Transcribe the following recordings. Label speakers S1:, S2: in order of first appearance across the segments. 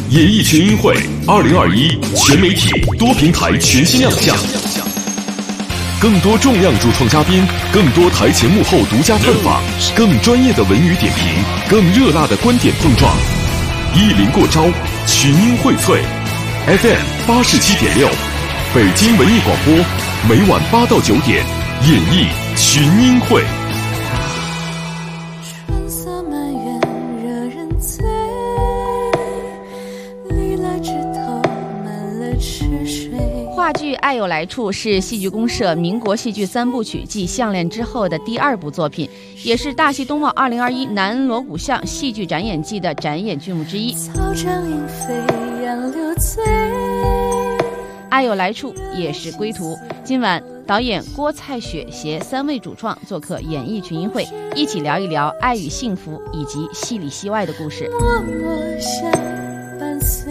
S1: 演艺群英会2021全媒体多平台全新亮相，更多重量主创嘉宾，更多台前幕后独家探访，更专业的文娱点评，更热辣的观点碰撞。一零过招，群英荟萃 FM 87.6，北京文艺广播，每晚8到9点，演艺群英会。
S2: 春色满园惹人醉，历来枝头满了池水。
S3: 话剧《爱有来处》是戏剧公社民国戏剧3部曲继《项链》之后的第2部作品，也是大戏冬奥2021南锣鼓巷戏剧展演季的展演剧目之一。
S2: 草长莺飞杨柳醉，
S3: 爱有来处也是归途。今晚导演郭蔡雪携3位主创做客演艺群英会，一起聊一聊爱与幸福以及戏里戏外的故事。
S2: 默默相伴随。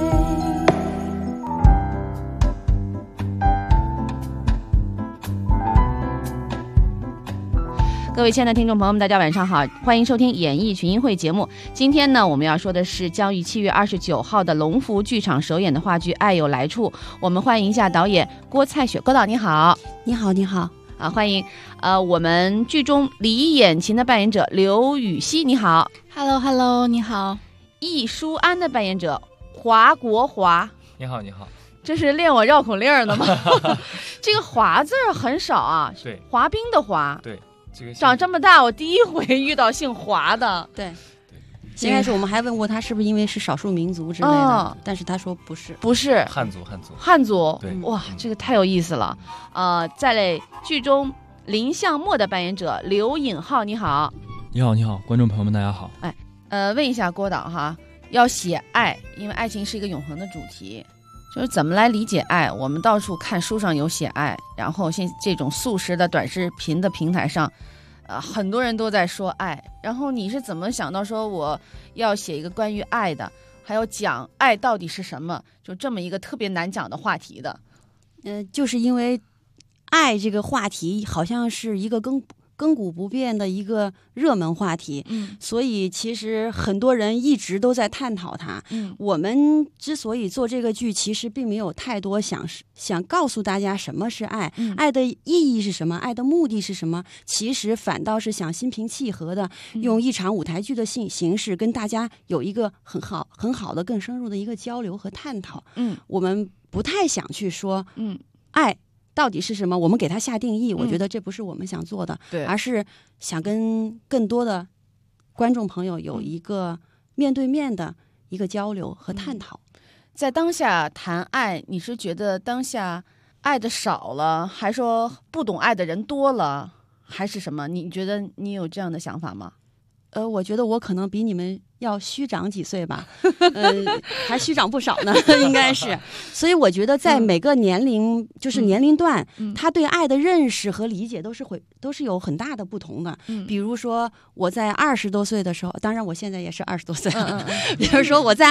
S3: 各位亲爱的听众朋友们，大家晚上好，欢迎收听演艺群英会节目。今天呢，我们要说的是将于7月29号的龙福剧场首演的话剧《爱有来处》。我们欢迎一下导演郭蔡雪，郭导你好。
S4: 你好，你好
S3: 啊，欢迎我们剧中李眼琴的扮演者刘禹锡，你好。
S4: Hello， 你好。
S3: 易淑安的扮演者华国华，
S5: 你好，你好。
S3: 这是练我绕口令的吗？这个华字很少啊，
S5: 对，
S3: 滑冰的滑，
S5: 对。
S3: 长这么大，我第一回遇到姓华的。
S4: 对，一开始我们还问过他是不是因为是少数民族之类的，但是他说不是，
S3: 不是汉族。
S5: 对，
S3: 哇，这个太有意思了。在剧中林相墨的扮演者刘颖浩，你好。
S5: 你好，你好，观众朋友们，大家好。
S3: 问一下郭导哈，要写爱，因为爱情是一个永恒的主题。就是怎么来理解爱？我们到处看书上有写爱，然后现这种速食的短视频的平台上，很多人都在说爱。然后你是怎么想到说我要写一个关于爱的，还有讲爱到底是什么？就这么一个特别难讲的话题的。
S4: 就是因为爱这个话题好像是一个亘古不变的一个热门话题，所以其实很多人一直都在探讨它。我们之所以做这个剧，其实并没有太多想告诉大家什么是爱，爱的意义是什么，爱的目的是什么，其实反倒是想心平气和的用一场舞台剧的形式跟大家有一个很好的更深入的一个交流和探讨。我们不太想去说爱到底是什么，我们给它下定义，我觉得这不是我们想做的，而是想跟更多的观众朋友有一个面对面的一个交流和探讨。
S3: 在当下谈爱，你是觉得当下爱的少了，还说不懂爱的人多了，还是什么？你觉得你有这样的想法吗？
S4: 我觉得我可能比你们要虚长几岁吧，还虚长不少呢，应该是。所以我觉得在每个年龄，就是年龄段，他对爱的认识和理解都是有很大的不同的。比如说我在20多岁的时候，当然我现在也是20多岁了。比如说我在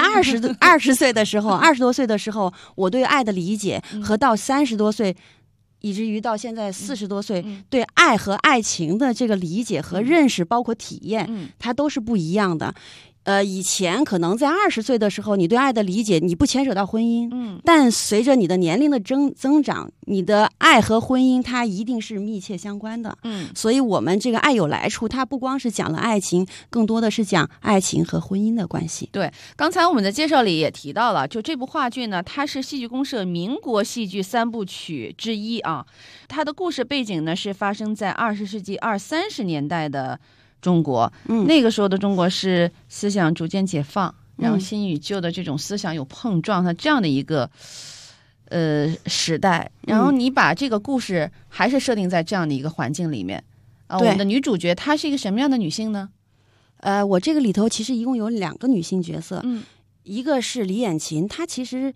S4: 20岁的时候，20多岁的时候，我对爱的理解和到30多岁。以至于到现在40多岁，对爱和爱情的这个理解和认识，包括体验，它都是不一样的。以前可能在20岁的时候，你对爱的理解你不牵扯到婚姻，但随着你的年龄的增长，你的爱和婚姻它一定是密切相关的。所以我们这个爱有来处，它不光是讲了爱情，更多的是讲爱情和婚姻的关系。
S3: 对，刚才我们的介绍里也提到了，就这部话剧呢，它是戏剧公社民国戏剧3部曲之一啊。它的故事背景呢是发生在20世纪20、30年代的中国，那个时候的中国是思想逐渐解放，然后新与旧的这种思想有碰撞，它这样的一个时代。然后你把这个故事还是设定在这样的一个环境里面我们的女主角她是一个什么样的女性呢？
S4: 我这个里头其实一共有2个女性角色，一个是李眼琴，她其实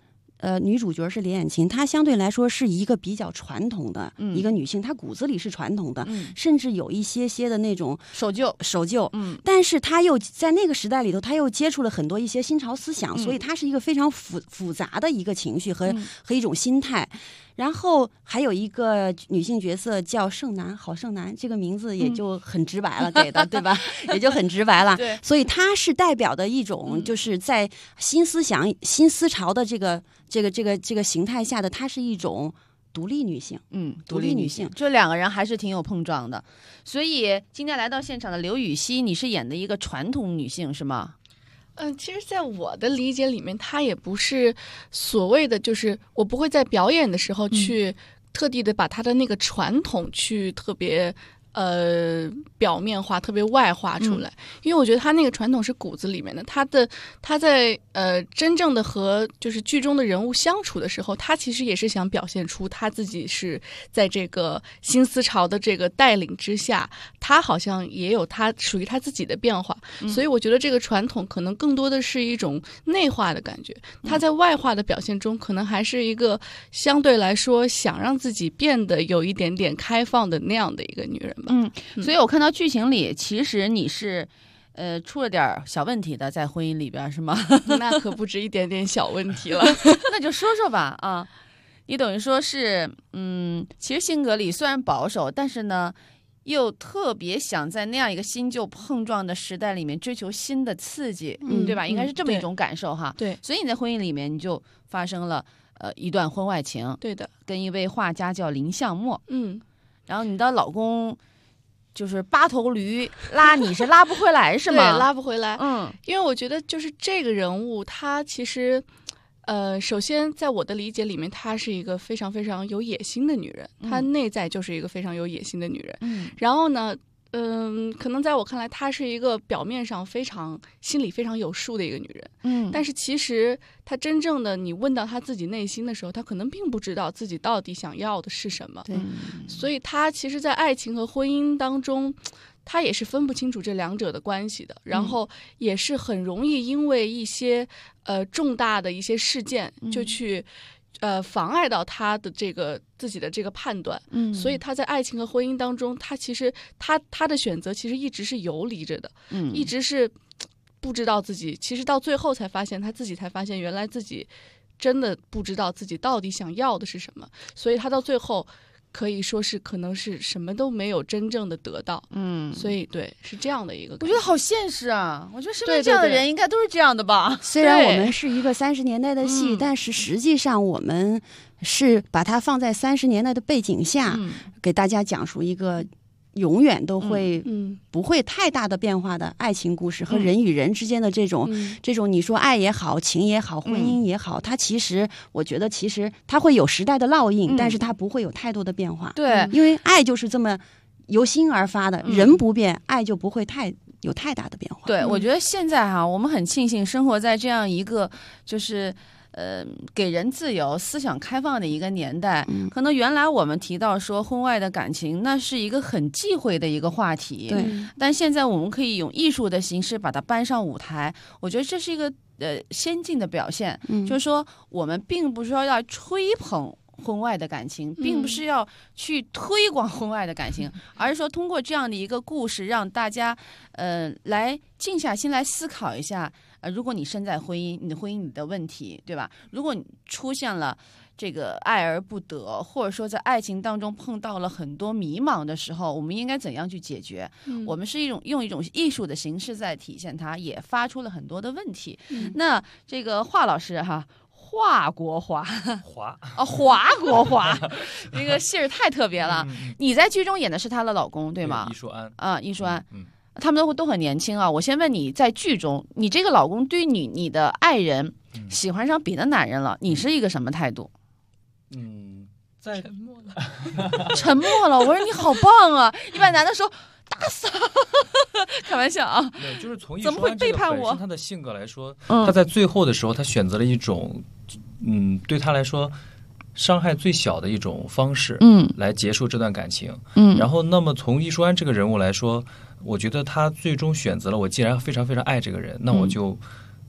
S4: 女主角是连艳琴，她相对来说是一个比较传统的一个女性，她骨子里是传统的，甚至有一些的那种
S3: 守旧，
S4: 但是她又在那个时代里头，她又接触了很多一些新潮思想，所以她是一个非常复杂的一个情绪和一种心态。然后还有一个女性角色叫盛楠，好盛楠，这个名字也就很直白了，给的对吧？也就很直白了。
S3: 对，
S4: 所以她是代表的一种，就是在新思想、新思潮的这个形态下的，她是一种独立女性。独立女性，
S3: 这两个人还是挺有碰撞的。所以今天来到现场的刘禹锡，你是演的一个传统女性是吗？
S6: 其实在我的理解里面，她也不是所谓的，就是我不会在表演的时候去特地的把她的那个传统去特别表面化、特别外化出来，因为我觉得他那个传统是骨子里面的。他在真正的和就是剧中的人物相处的时候，他其实也是想表现出他自己是在这个新思潮的这个带领之下，他好像也有他属于他自己的变化。所以我觉得这个传统可能更多的是一种内化的感觉，他在外化的表现中，可能还是一个相对来说想让自己变得有一点点开放的那样的一个女人。
S3: 所以我看到剧情里，其实你是出了点小问题的，在婚姻里边是吗？
S6: 那可不止一点点小问题了。
S3: 那就说说吧啊，你等于说是其实性格里虽然保守，但是呢又特别想在那样一个新旧碰撞的时代里面追求新的刺激，对吧？应该是这么一种感受哈。
S6: 对，
S3: 所以你在婚姻里面你就发生了一段婚外情，
S6: 对的，
S3: 跟一位画家叫林相墨，然后你的老公就是八头驴拉你是拉不回来是吗？
S6: 对，拉不回来。因为我觉得就是这个人物，他其实首先在我的理解里面，她是一个非常非常有野心的女人，她内在就是一个非常有野心的女人。然后呢可能在我看来，她是一个表面上心里非常有数的一个女人。但是其实她真正的你问到她自己内心的时候，她可能并不知道自己到底想要的是什么。所以她其实在爱情和婚姻当中，她也是分不清楚这两者的关系的，然后也是很容易因为一些重大的一些事件就去妨碍到他的这个自己的这个判断。所以他在爱情和婚姻当中，他其实他的选择其实一直是游离着的，一直是不知道自己，其实到最后才发现，他自己才发现原来自己真的不知道自己到底想要的是什么，所以他到最后可以说是可能是什么都没有真正的得到。所以对，是这样的一个感觉。
S3: 我觉得好现实啊，我觉得身边这样的人应该都是这样的吧。
S4: 虽然我们是一个30年代的戏，但是实际上我们是把它放在30年代的背景下，给大家讲述一个永远都会不会太大的变化的爱情故事和人与人之间的这种你说爱也好，情也好，婚姻也好，它其实我觉得其实它会有时代的烙印，但是它不会有太多的变化。
S3: 对，
S4: 因为爱就是这么由心而发的，人不变，爱就不会有太大的变化。
S3: 对，我觉得现在哈，我们很庆幸生活在这样一个就是给人自由、思想开放的一个年代。可能原来我们提到说婚外的感情，那是一个很忌讳的一个话题。
S4: 对，
S3: 但现在我们可以用艺术的形式把它搬上舞台，我觉得这是一个先进的表现。就是说，我们并不是说要吹捧婚外的感情，并不是要去推广婚外的感情，而是说通过这样的一个故事，让大家来静下心来思考一下。如果你身在婚姻，你的婚姻你的问题，对吧？如果你出现了这个爱而不得，或者说在爱情当中碰到了很多迷茫的时候，我们应该怎样去解决？我们是用一种艺术的形式在体现它，也发出了很多的问题。那这个华老师哈。华国华，华国华，这个姓儿太特别了。你在剧中演的是她的老公，对吗？
S5: 易淑安
S3: 啊，易淑安。他们都很年轻啊。我先问你，在剧中，你这个老公对你的爱人喜欢上别的男人了，你是一个什么态度？
S5: 在
S6: 沉默了。
S3: 沉默了。我说你好棒啊！一般男的说打死，开玩笑啊。
S5: 对，就是从
S3: 怎么会背叛我？
S5: 他的性格来说，他在最后的时候，他选择了一种对他来说伤害最小的一种方式，来结束这段感情。然后那么从易淑安这个人物来说，我觉得他最终选择了，我既然非常非常爱这个人，那我就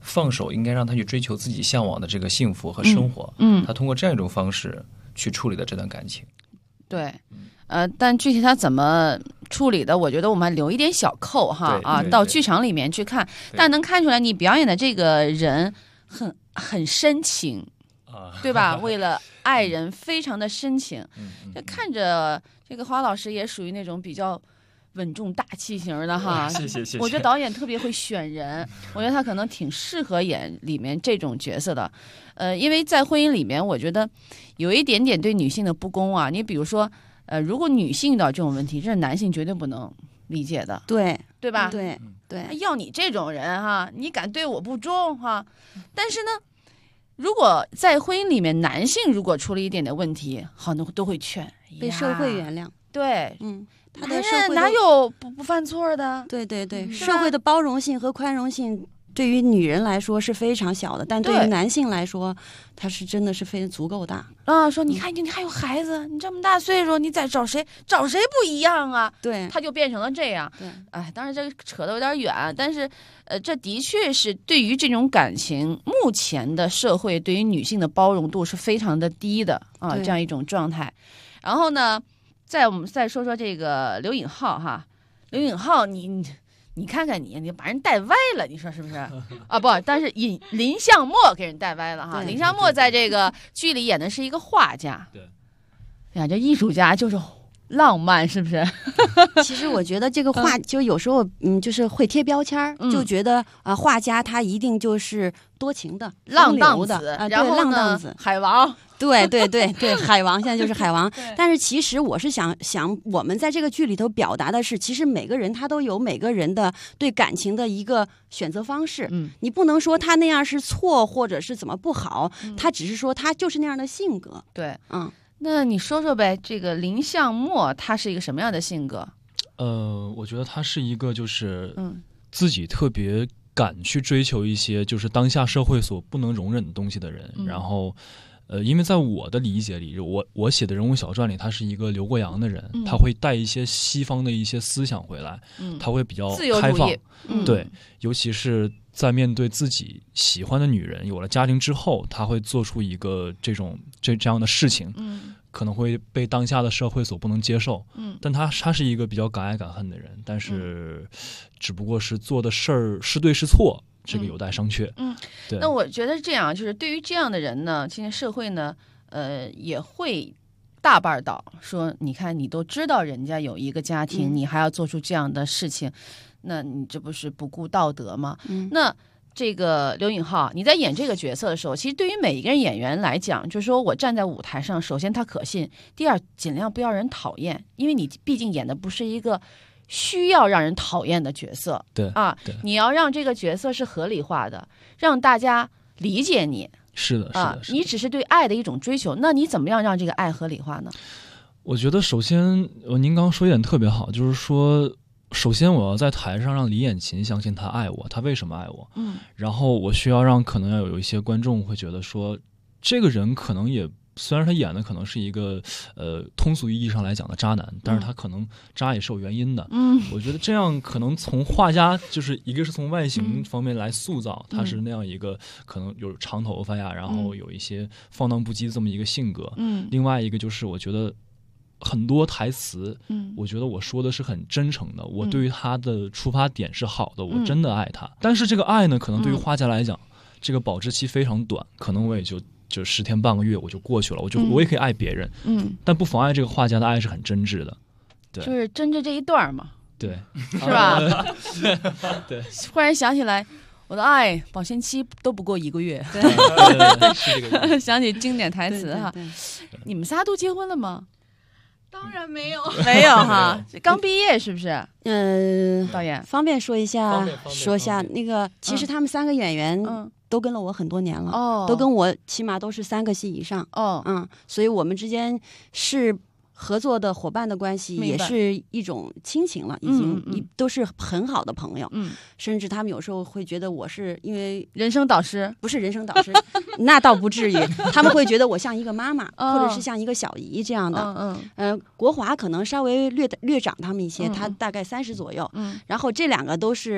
S5: 放手，应该让他去追求自己向往的这个幸福和生活。他通过这样一种方式去处理的这段感情。
S3: 对，但具体他怎么处理的，我觉得我们还留一点小扣哈到剧场里面去看。但能看出来你表演的这个人很深情对吧？为了爱人非常的深情。就看着这个花老师也属于那种比较稳重大气型的哈。
S5: 谢谢。
S3: 我觉得导演特别会选人，我觉得他可能挺适合演里面这种角色的。因为在婚姻里面，我觉得有一点点对女性的不公啊。你比如说，如果女性遇到这种问题，这是男性绝对不能理解的，对吧？
S4: 对，
S3: 要你这种人哈，你敢对我不忠哈？但是呢，如果在婚姻里面，男性如果出了一点点问题，好多都会劝，
S4: 被社会原谅。
S3: 对，
S4: 他的社会
S3: 哪有不犯错的？
S4: 对，社会的包容性和宽容性对于女人来说是非常小的，但对于男性来说，他是真的是非常足够大
S3: 啊。说你看你还有孩子，你这么大岁数，你再找谁不一样啊？
S4: 对，
S3: 他就变成了这样。
S4: 对，
S3: 哎，当然这个扯得有点远，但是这的确是对于这种感情，目前的社会对于女性的包容度是非常的低的啊，这样一种状态。然后呢，我们再说说这个刘颖浩哈，刘颖浩你看看你把人带歪了，你说是不是啊？不，但是林相墨给人带歪了哈。林相墨在这个剧里演的是一个画家，对，呀，这艺术家就是浪漫，是不是？
S4: 其实我觉得这个画就有时候就是会贴标签，就觉得画家他一定就是多情的、
S3: 浪荡
S4: 的
S3: 然后
S4: 浪荡子、
S3: 海王。
S4: 对，海王现在就是海王。但是其实我是想我们在这个剧里头表达的是，其实每个人他都有每个人的对感情的一个选择方式。你不能说他那样是错，或者是怎么不好，他只是说他就是那样的性格。
S3: 对，那你说说呗，这个林相墨他是一个什么样的性格？
S7: 我觉得他是一个就是自己特别敢去追求一些就是当下社会所不能容忍的东西的人，然后。因为在我的理解里，我写的人物小传里，他是一个留过洋的人，他会带一些西方的一些思想回来，他会比较开放，对，尤其是在面对自己喜欢的女人，有了家庭之后，他会做出一个这样的事情，可能会被当下的社会所不能接受，但他是一个比较敢爱敢恨的人，但是只不过是做的事儿是对是错。这个有待商榷。对。
S3: 那我觉得这样，就是对于这样的人呢，今天社会呢，也会大半倒说，你看你都知道人家有一个家庭，你还要做出这样的事情，那你这不是不顾道德吗？那这个刘颖浩，你在演这个角色的时候，其实对于每一个人演员来讲，就是说我站在舞台上，首先他可信，第二尽量不要人讨厌，因为你毕竟演的不是一个需要让人讨厌的角色，
S7: 对
S3: 啊，你要让这个角色是合理化的，让大家理解你。
S7: 是的，
S3: 你只是对爱的一种追求，那你怎么样让这个爱合理化呢？
S7: 我觉得首先，您刚刚说一点特别好，就是说，首先我要在台上让李衍琴相信他爱我，他为什么爱我？然后我需要让可能要有一些观众会觉得说，这个人可能也。虽然他演的可能是一个通俗意义上来讲的渣男，但是他可能渣也是有原因的。我觉得这样可能从画家就是一个是从外形方面来塑造，他是那样一个可能有长头发呀，然后有一些放荡不羁这么一个性格。另外一个就是我觉得很多台词，我觉得我说的是很真诚的，我对于他的出发点是好的，我真的爱他。但是这个爱呢，可能对于画家来讲，这个保质期非常短，可能我也就10天半个月我就过去了，我也可以爱别人，但不妨碍这个画家的爱是很真挚的，对，
S3: 就是真挚这一段嘛，
S7: 对，
S3: 是吧？
S7: 对，
S3: 忽然想起来，我的爱保鲜期都不过1个月，
S7: 对，是这个。
S3: 想起经典台词哈，你们仨都结婚了吗？
S6: 当然没有，
S3: 没有哈，刚毕业是不是？导演
S4: 方便说一下，那个，其实他们3个演员，都跟了我很多年了，都跟我起码都是3个戏以上，所以我们之间是合作的伙伴的关系，也是一种亲情了，已经都是很好的朋友，甚至他们有时候会觉得我是因为
S3: 人生导师，
S4: 不是人生导师，那倒不至于，他们会觉得我像一个妈妈，或者是像一个小姨这样的。国华可能稍微略长他们一些，他大概30左右，然后这2个都是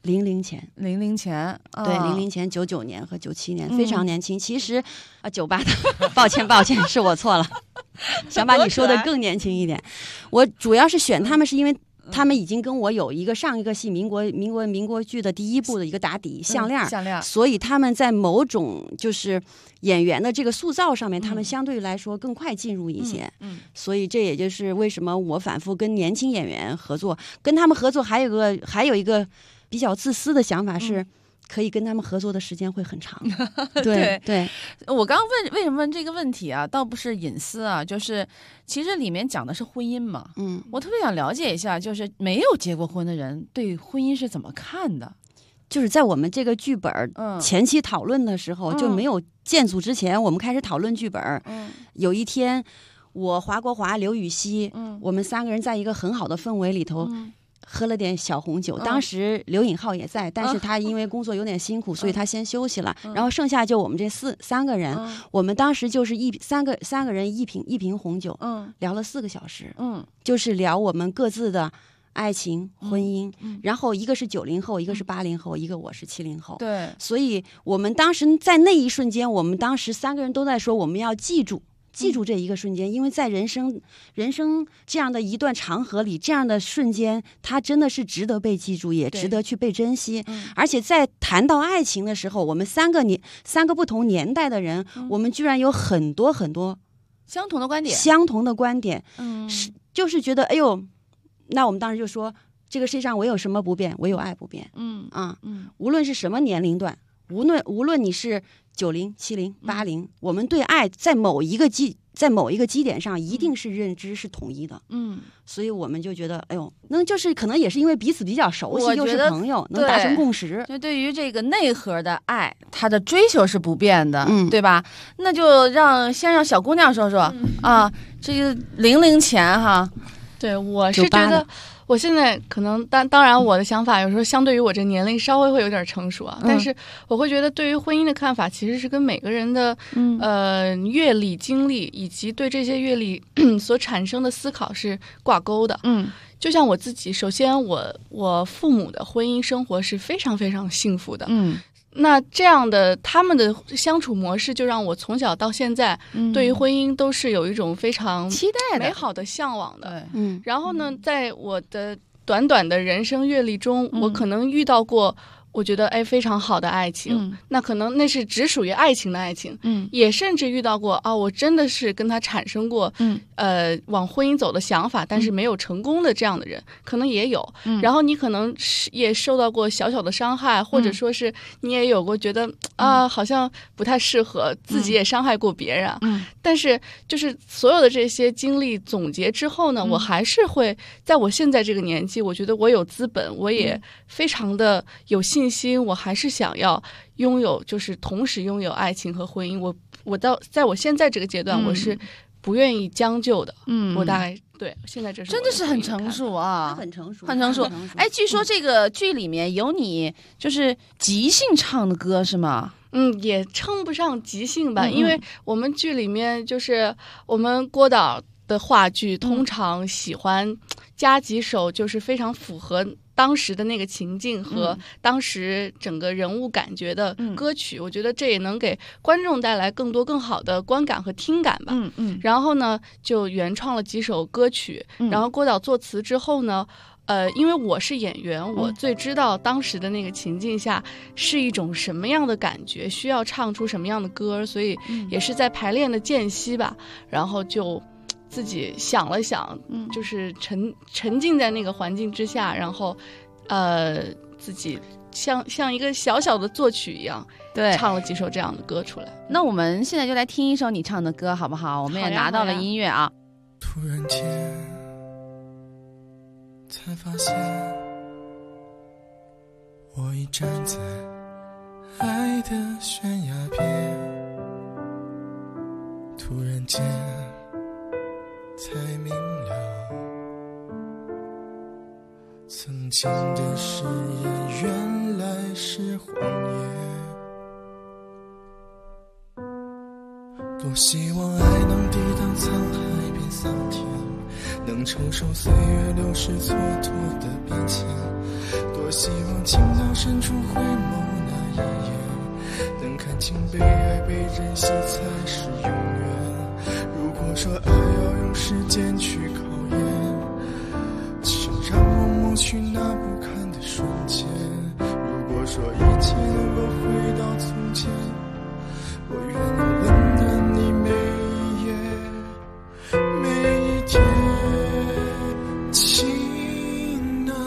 S4: 00前
S3: ，00前，
S4: 对，00前，99年和97年，非常年轻。其实98的，抱歉，是我错了，想把你说的更年轻一点。我主要是选他们是因为他们已经跟我有一个上一个戏民国剧的第一部的一个打底项链，所以他们在某种就是演员的这个塑造上面，他们相对来说更快进入一些。所以这也就是为什么我反复跟年轻演员合作，跟他们合作还有一个比较自私的想法是。可以跟他们合作的时间会很长。对，
S3: 我刚为什么问这个问题啊？倒不是隐私啊，就是其实里面讲的是婚姻嘛。我特别想了解一下，就是没有结过婚的人对婚姻是怎么看的？
S4: 就是在我们这个剧本前期讨论的时候，就没有建组之前，我们开始讨论剧本。有一天，我华国华、刘禹锡，我们3个人在一个很好的氛围里头。喝了点小红酒，当时刘颖浩也在，但是他因为工作有点辛苦，所以他先休息了。然后剩下就我们这3个人，我们当时就是三个人一瓶红酒，聊了4个小时，就是聊我们各自的爱情、婚姻。然后一个是90后，一个是80后，一个我是70后。
S3: 对，
S4: 所以我们当时在那一瞬间，我们当时3个人都在说，我们要记住这一个瞬间，因为在人生这样的一段长河里，这样的瞬间，它真的是值得被记住，也值得去被珍惜。而且在谈到爱情的时候，我们3个不同年代的人，我们居然有很多
S3: 相同的观点。
S4: 就是觉得，哎呦，那我们当时就说，这个世界上唯有什么不变？唯有爱不变。无论是什么年龄段，无论你是90、70、80，我们对爱在某一个基点上一定是认知是统一的。所以我们就觉得，哎呦，那就是可能也是因为彼此比较熟悉，又是朋友，能达成共识。
S3: 就对于这个内核的爱，它的追求是不变的，对吧？那就先让小姑娘说说啊，这个00前哈。
S6: 对，我是觉得。我现在可能当然我的想法有时候相对于我这年龄稍微会有点成熟啊，但是我会觉得对于婚姻的看法其实是跟每个人的阅历经历以及对这些阅历所产生的思考是挂钩的。就像我自己，首先我父母的婚姻生活是非常非常幸福的。那这样的他们的相处模式，就让我从小到现在对于婚姻都是有一种非常
S3: 期待的、
S6: 美好的向往的。然后呢，在我的短短的人生阅历中，我可能遇到过我觉得非常好的爱情，那可能那是只属于爱情的爱情，也甚至遇到过我真的是跟他产生过往婚姻走的想法，但是没有成功的这样的人，可能也有。然后你可能也受到过小小的伤害，或者说是你也有过觉得好像不太适合，自己也伤害过别人。但是就是所有的这些经历总结之后呢，我还是会在我现在这个年纪，我觉得我有资本，我也非常的有信心，我还是想要拥有，就是同时拥有爱情和婚姻。我在我现在这个阶段，我是不愿意将就的。我大概对现在这是
S3: 真的是很成熟啊，
S4: 很成熟。
S3: 据说这个剧里面有你就是即兴唱的歌是吗？
S6: 也称不上即兴吧，因为我们剧里面就是我们郭导的话剧通常喜欢加几首就是非常符合当时的那个情境和当时整个人物感觉的歌曲，我觉得这也能给观众带来更多更好的观感和听感吧。然后呢，就原创了几首歌曲，然后郭导作词之后呢，因为我是演员，我最知道当时的那个情境下是一种什么样的感觉，需要唱出什么样的歌，所以也是在排练的间隙吧，然后就自己想了想，就是沉浸在那个环境之下，然后自己像一个小小的作曲一样，
S3: 对，
S6: 唱了几首这样的歌出来。
S3: 那我们现在就来听一首你唱的歌好不好？我们也拿到了音乐啊。
S8: 突然间才发现我已站在爱的悬崖边，突然间才明了，曾经的誓言原来是谎言。多希望爱能抵挡沧海变桑田， 能承受岁月流逝蹉跎的变迁。多希望情到深处回眸那一眼，能看清被爱被珍惜才是永远。如果说爱要用时间去考验，请让我抹去那不堪的瞬间。如果说一切能够回到从前，我愿能温暖你每一夜每一天。情难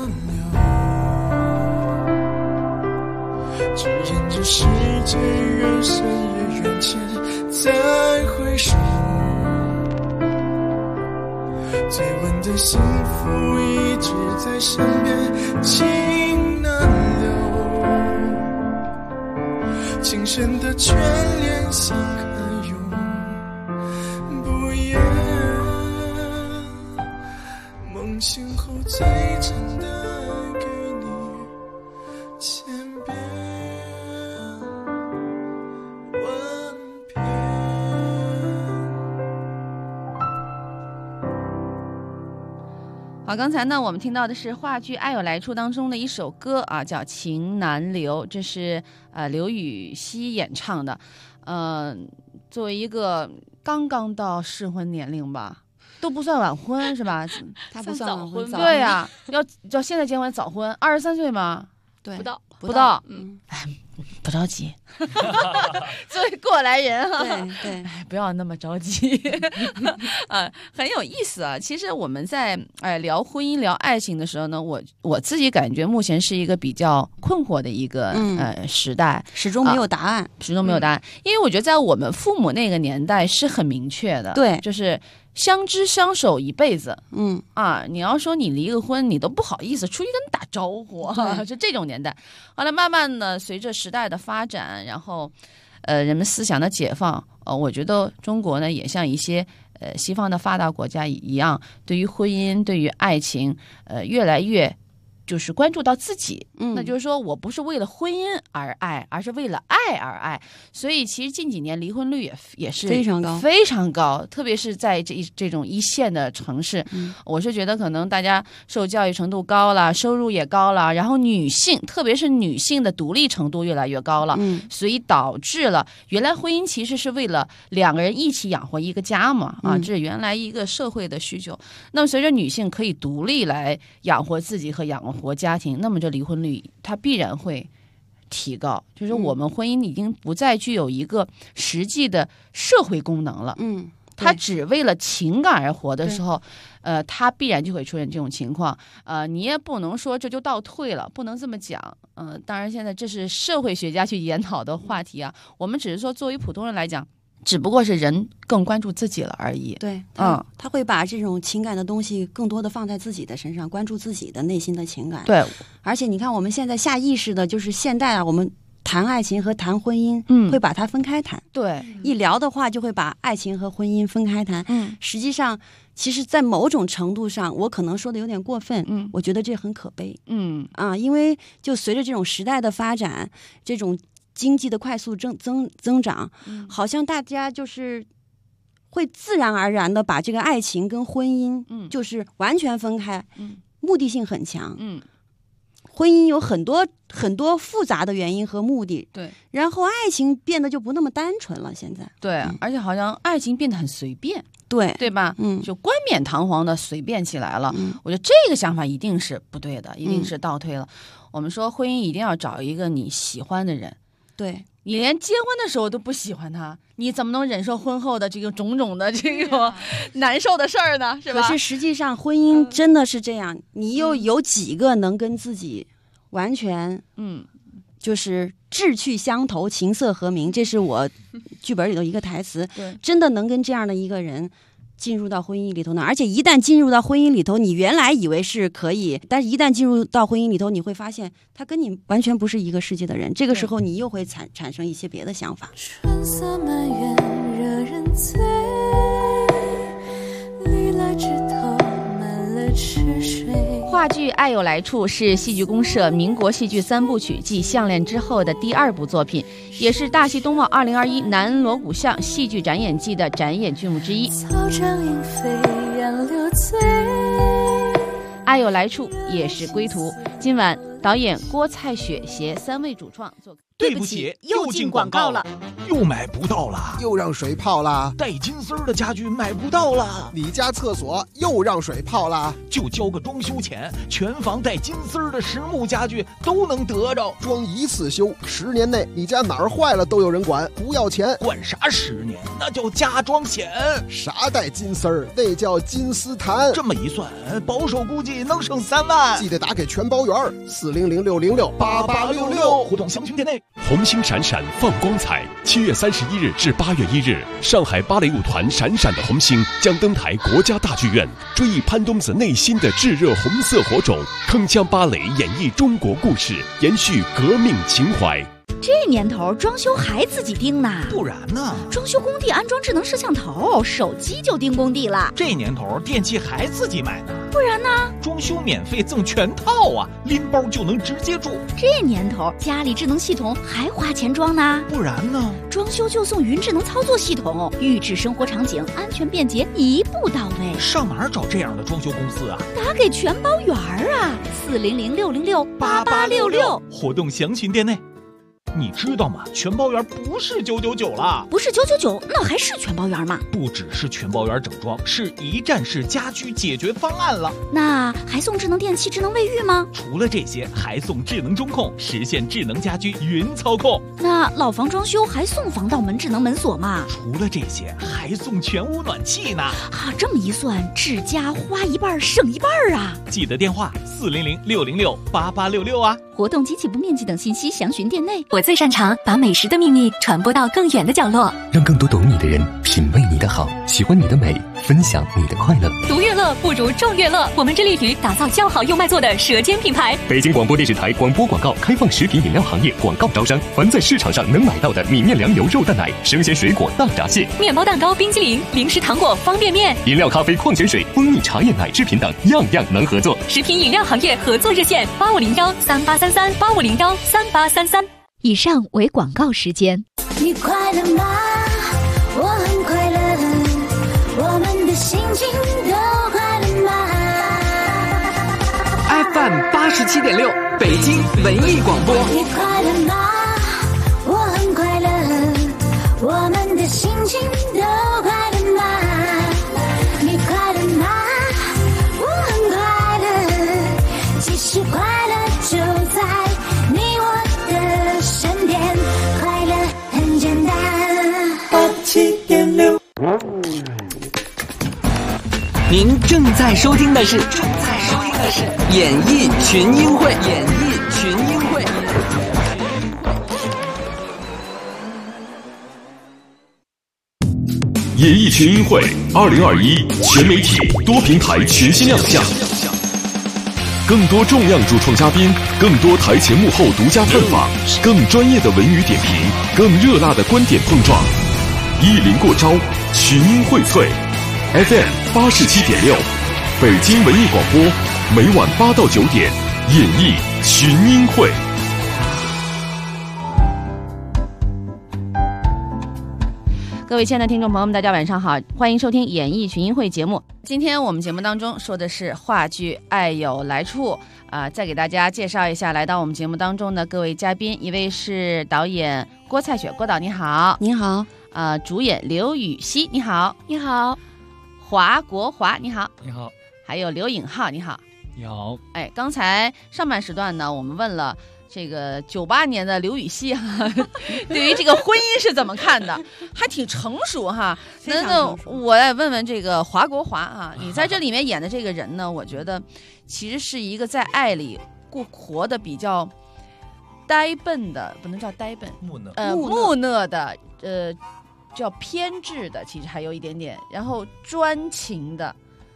S8: 留，只愿这世界缘深也缘浅，再回首，最稳的幸福一直在身边。情难留，情深的眷恋心可永不言。梦醒后最真的给你千遍万遍。
S3: 好，刚才呢，我们听到的是话剧《爱有来处》当中的一首歌啊，叫《情难留》，这是刘禹锡演唱的。作为一个刚刚到适婚年龄吧，都不算晚婚是吧？
S4: 他不算晚婚吧？
S3: 对呀、要现在结婚早婚，23岁吗？
S4: 对，
S3: 不到，
S4: 哎，
S3: 不着急。作为过来人哈，
S4: 对，
S3: 不要那么着急。很有意思啊。其实我们在聊婚姻、聊爱情的时候呢，我自己感觉目前是一个比较困惑的一个时代，
S4: 始终没有答案，
S3: 始终没有答案。因为我觉得在我们父母那个年代是很明确的，
S4: 对，
S3: 就是相知相守一辈子。你要说你离个婚，你都不好意思出去跟人打招呼，是这种年代。后来慢慢的随着时代的发展，然后人们思想的解放，我觉得中国呢也像一些西方的发达国家一样，对于婚姻、对于爱情，越来越就是关注到自己。那就是说我不是为了婚姻而爱，而是为了爱而爱。所以其实近几年离婚率也是
S4: 非常高，
S3: 非常高，特别是在这种一线的城市。我是觉得可能大家受教育程度高了，收入也高了，然后女性，特别是女性的独立程度越来越高了，所以导致了原来婚姻其实是为了两个人一起养活一个家嘛，这是原来一个社会的需求。那么随着女性可以独立来养活自己和养活家庭，那么这离婚率它必然会提高，就是我们婚姻已经不再具有一个实际的社会功能了。它只为了情感而活的时候，它必然就会出现这种情况。你也不能说这就倒退了，不能这么讲。当然现在这是社会学家去研讨的话题啊，我们只是说作为普通人来讲，只不过是人更关注自己了而已。
S4: 对，他会把这种情感的东西更多的放在自己的身上，关注自己的内心的情感。
S3: 对，
S4: 而且你看我们现在下意识的就是现代啊，我们谈爱情和谈婚姻，会把它分开谈。
S3: 对，
S4: 一聊的话就会把爱情和婚姻分开谈。实际上，其实，在某种程度上，我可能说的有点过分。我觉得这很可悲。因为就随着这种时代的发展，这种经济的快速增长，好像大家就是会自然而然的把这个爱情跟婚姻，就是完全分开，目的性很强。婚姻有很多很多复杂的原因和目的，
S3: 对，
S4: 然后爱情变得就不那么单纯了。现在，
S3: 对，而且好像爱情变得很随便，
S4: 对
S3: 吧？就冠冕堂皇的随便起来了。我觉得这个想法一定是不对的，一定是倒退了。我们说婚姻一定要找一个你喜欢的人，
S4: 对。
S3: 你连结婚的时候都不喜欢他，你怎么能忍受婚后的这个种种的这种难受的事儿呢？是吧？
S4: 可是实际上婚姻真的是这样，你又有几个能跟自己完全就是志趣相投、琴瑟和鸣？这是我剧本里头一个台词。
S3: 对，
S4: 真的能跟这样的一个人进入到婚姻里头呢？而且一旦进入到婚姻里头，你原来以为是可以，但是一旦进入到婚姻里头，你会发现他跟你完全不是一个世界的人。这个时候你又会产生一些别的想法。
S2: 春色满园惹人醉，历来枝头满了池水。
S3: 话剧《爱有来处》是戏剧公社民国戏剧3部曲继《项链》之后的第2部作品，也是大戏冬奥2021南锣鼓巷戏剧展演季的展演剧目之一。
S2: 草长莺飞杨柳醉，
S3: 爱有来处也是归途。今晚导演郭蔡雪携3位主创做。
S9: 对不起，又进广告了，又买不到了，
S10: 又让水泡了，
S9: 带金丝的家具买不到了，
S10: 你家厕所又让水泡了，
S9: 就交个装修钱，全房带金丝的实木家具都能得着，
S10: 装一次修，10年内你家哪儿坏了都有人管，不要钱。
S9: 管啥10年？那叫加装险。
S10: 啥带金丝儿？那叫金丝檀。
S9: 这么一算，保守估计能省3万。
S10: 记得打给全包圆，400-606-8866，
S9: 互动详询店内。
S1: 红星闪闪放光彩，7月31日至8月1日，上海芭蕾舞团闪闪的红星将登台国家大剧院，追忆潘冬子内心的炙热红色火种，铿锵芭蕾演绎中国故事，延续革命情怀。
S11: 这年头装修还自己盯呢，
S9: 不然呢？
S11: 装修工地安装智能摄像头，手机就盯工地了。
S9: 这年头电器还自己买呢，
S11: 不然呢？
S9: 装修免费赠全套啊，拎包就能直接住。
S11: 这年头家里智能系统还花钱装呢，
S9: 不然呢？
S11: 装修就送云智能操作系统，预制生活场景，安全便捷，一步到位。
S9: 上哪儿找这样的装修公司啊？
S11: 打给全包圆啊，400-606-8866，
S9: 活动详询店内。你知道吗？全包圆不是999了，
S11: 不是999，那还是全包圆吗？
S9: 不只是全包圆整装，是一站式家居解决方案了。
S11: 那还送智能电器、智能卫浴吗？
S9: 除了这些，还送智能中控，实现智能家居云操控。
S11: 那老房装修还送防盗门、智能门锁吗？
S9: 除了这些，还送全屋暖气呢。
S11: 啊，这么一算，智家花一半省一半啊！
S9: 记得电话400-606-8866啊。
S11: 活动及起步面积等信息详询店内。
S12: 我最擅长把美食的秘密传播到更远的角落，
S13: 让更多懂你的人品味你的好，喜欢你的美，分享你的快乐。
S12: 独乐乐不如众乐乐，我们致力于打造较好又卖座的舌尖品牌。
S13: 北京广播电视台广播广告开放食品饮料行业广告招商，凡在市场上能买到的米面粮油肉蛋奶、生鲜水果大闸蟹、
S12: 面包蛋糕、冰激凌、零食糖果、方便面、
S13: 饮料咖啡、矿泉水、蜂蜜茶叶奶制品等，样样能合作。
S12: 食品饮料行业合作热线8501383385013833。
S11: 以上为广告时间。
S2: 你快乐吗？我很快乐，我们的心情都快乐吗？
S14: FM 87.6北京文艺广播。
S2: 你快乐吗？我很快乐，我们的心情都快乐吗？你快乐吗？我很快乐，其实快乐就在你我的身边，快乐很简单。87.6。
S14: 您正在收听的是演艺群英会。
S1: 演艺群英会2021全媒体多平台全新亮相，更多重量主创嘉宾，更多台前幕后独家探访，更专业的文娱点评，更热辣的观点碰撞，一临过招，群英荟萃。FM 87.6，北京文艺广播，每晚8到9点，演艺群英会。
S3: 各位亲爱的听众朋友们，大家晚上好，欢迎收听演艺群英会节目。今天我们节目当中说的是话剧《爱有来处》再给大家介绍一下来到我们节目当中的各位嘉宾，一位是导演郭蔡雪，郭导你好。
S4: 你好。
S3: 主演刘禹锡你好。
S11: 你好。
S3: 华国华你好。
S5: 你好。
S3: 还有刘颖浩你好。
S5: 你好。
S3: 哎，刚才上半时段呢，我们问了这个98年的刘禹锡对于这个婚姻是怎么看的？还挺成熟哈。那我来问问这个华国华你在这里面演的这个人呢，我觉得其实是一个在爱里活得比较呆笨的，不能叫呆笨，木讷的，叫偏执的，其实还有一点点，然后专情的。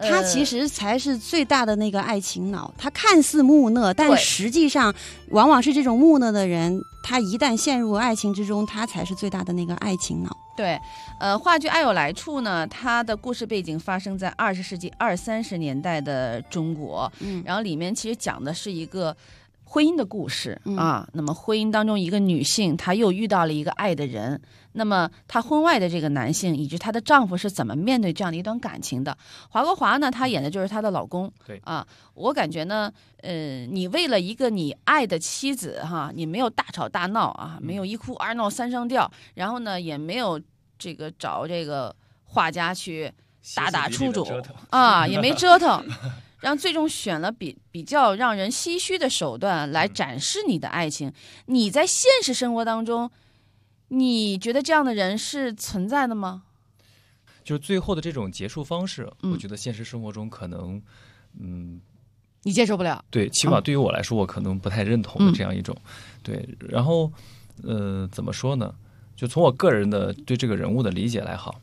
S4: 他其实才是最大的那个爱情脑。他看似木讷，但实际上往往是这种木讷的人，他一旦陷入爱情之中，他才是最大的那个爱情脑。
S3: 对，话剧《爱有来处》呢，它的故事背景发生在20世纪20-30年代的中国，然后里面其实讲的是一个婚姻的故事啊。那么婚姻当中，一个女性她又遇到了一个爱的人，那么她婚外的这个男性以及她的丈夫是怎么面对这样的一段感情的？华国华呢，她演的就是她的老公。
S5: 对
S3: 啊，我感觉呢，你为了一个你爱的妻子哈，你没有大吵大闹啊，没有一哭二闹三上吊，然后呢也没有这个找这个画家去大打出主啊，也没折腾。然后最终选了比较让人唏嘘的手段来展示你的爱情。你在现实生活当中，你觉得这样的人是存在的吗？
S5: 就是最后的这种结束方式，我觉得现实生活中可能，
S3: 你接受不了。
S5: 对，起码对于我来说，我可能不太认同的这样一种。对，然后，怎么说呢？就从我个人的对这个人物的理解来好，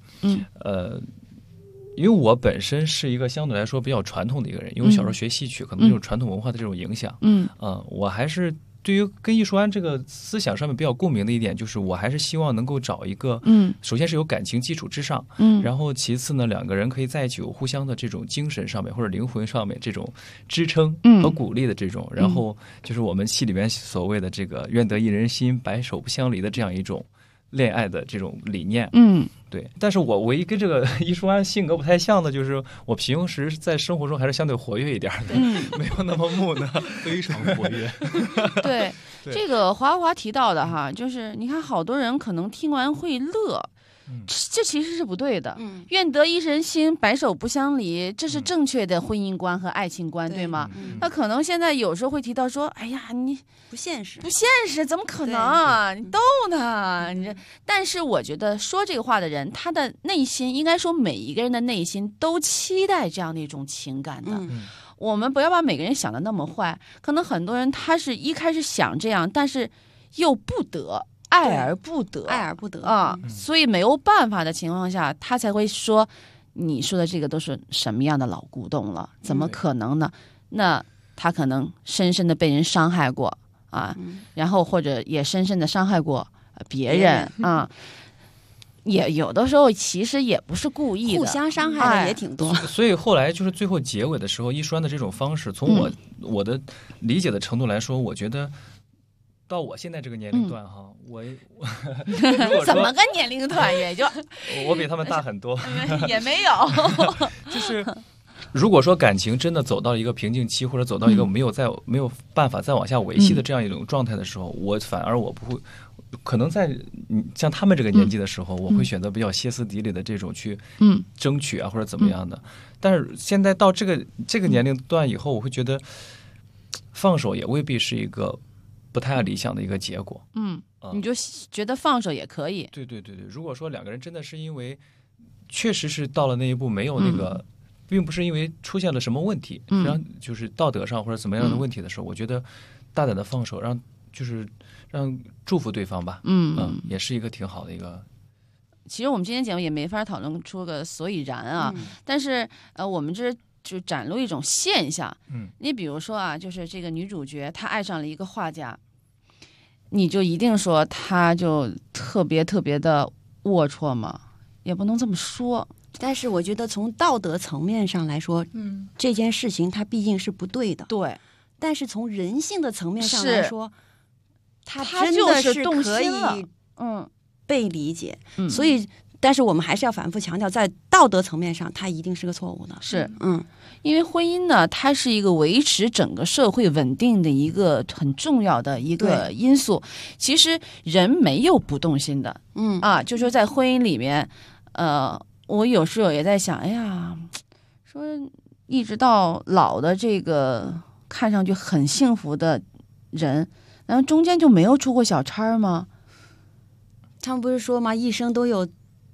S5: 因为我本身是一个相对来说比较传统的一个人，因为我小时候学戏曲，可能就是传统文化的这种影响。我还是对于跟艺术安这个思想上面比较共鸣的一点，就是我还是希望能够找一个，首先是有感情基础之上，然后其次呢，两个人可以在一起有互相的这种精神上面或者灵魂上面这种支撑和鼓励的这种，然后就是我们戏里边所谓的这个愿得一人心，白首不相离的这样一种恋爱的这种理念。对，但是我唯一跟这个艺术安性格不太像的，就是我平时在生活中还是相对活跃一点的，没有那么木讷，
S7: 非常活跃。
S3: 对，这个华华提到的哈，就是你看好多人可能听完会乐。这其实是不对的。愿得一人心，白首不相离，这是正确的婚姻观和爱情观，对吗？那可能现在有时候会提到说，哎呀，你
S4: 不现实，
S3: 怎么可能？你逗呢？你这，但是我觉得说这个话的人，他的内心应该说每一个人的内心都期待这样的一种情感的。我们不要把每个人想的那么坏，可能很多人他是一开始想这样，但是又不得。爱而不得啊，所以没有办法的情况下，他才会说你说的这个都是什么样的老古董了，怎么可能呢？那他可能深深的被人伤害过啊，然后或者也深深的伤害过别人啊，也有的时候其实也不是故意的，
S4: 互相伤害的也挺多。
S5: 所以后来就是最后结尾的时候，艺术安的这种方式，从我的理解的程度来说，我觉得。到我现在这个年龄段哈，我
S3: 怎么个年龄段也就
S5: 我比他们大很多，
S3: 也没有，
S5: 就是如果说感情真的走到一个瓶颈期，或者走到一个没有办法再往下维系的这样一种状态的时候，我反而我不会，可能在像他们这个年纪的时候，我会选择比较歇斯底里的这种去争取啊或者怎么样的。但是现在到这个年龄段以后，我会觉得放手也未必是一个。不太理想的一个结果。
S3: 你就觉得放手也可以。
S5: 对，如果说两个人真的是因为确实是到了那一步，没有那个，并不是因为出现了什么问题，然后就是道德上或者怎么样的问题的时候，我觉得大胆的放手，让祝福对方吧。也是一个挺好的一个。
S3: 其实我们今天节目也没法讨论出个所以然啊，但是我们这。就展露一种现象，你比如说啊，就是这个女主角她爱上了一个画家，你就一定说她就特别特别的龌龊吗？也不能这么说。
S4: 但是我觉得从道德层面上来说，这件事情它毕竟是不对的。
S3: 对，
S4: 但是从人性的层面上来说，它真
S3: 的
S4: 是可以被理解。所以。但是我们还是要反复强调，在道德层面上，它一定是个错误的。
S3: 是，因为婚姻呢，它是一个维持整个社会稳定的一个很重要的一个因素。其实人没有不动心的，就说在婚姻里面，我有时候也在想，哎呀，说一直到老的这个看上去很幸福的人，然后中间就没有出过小差吗？
S4: 他们不是说吗？一生都有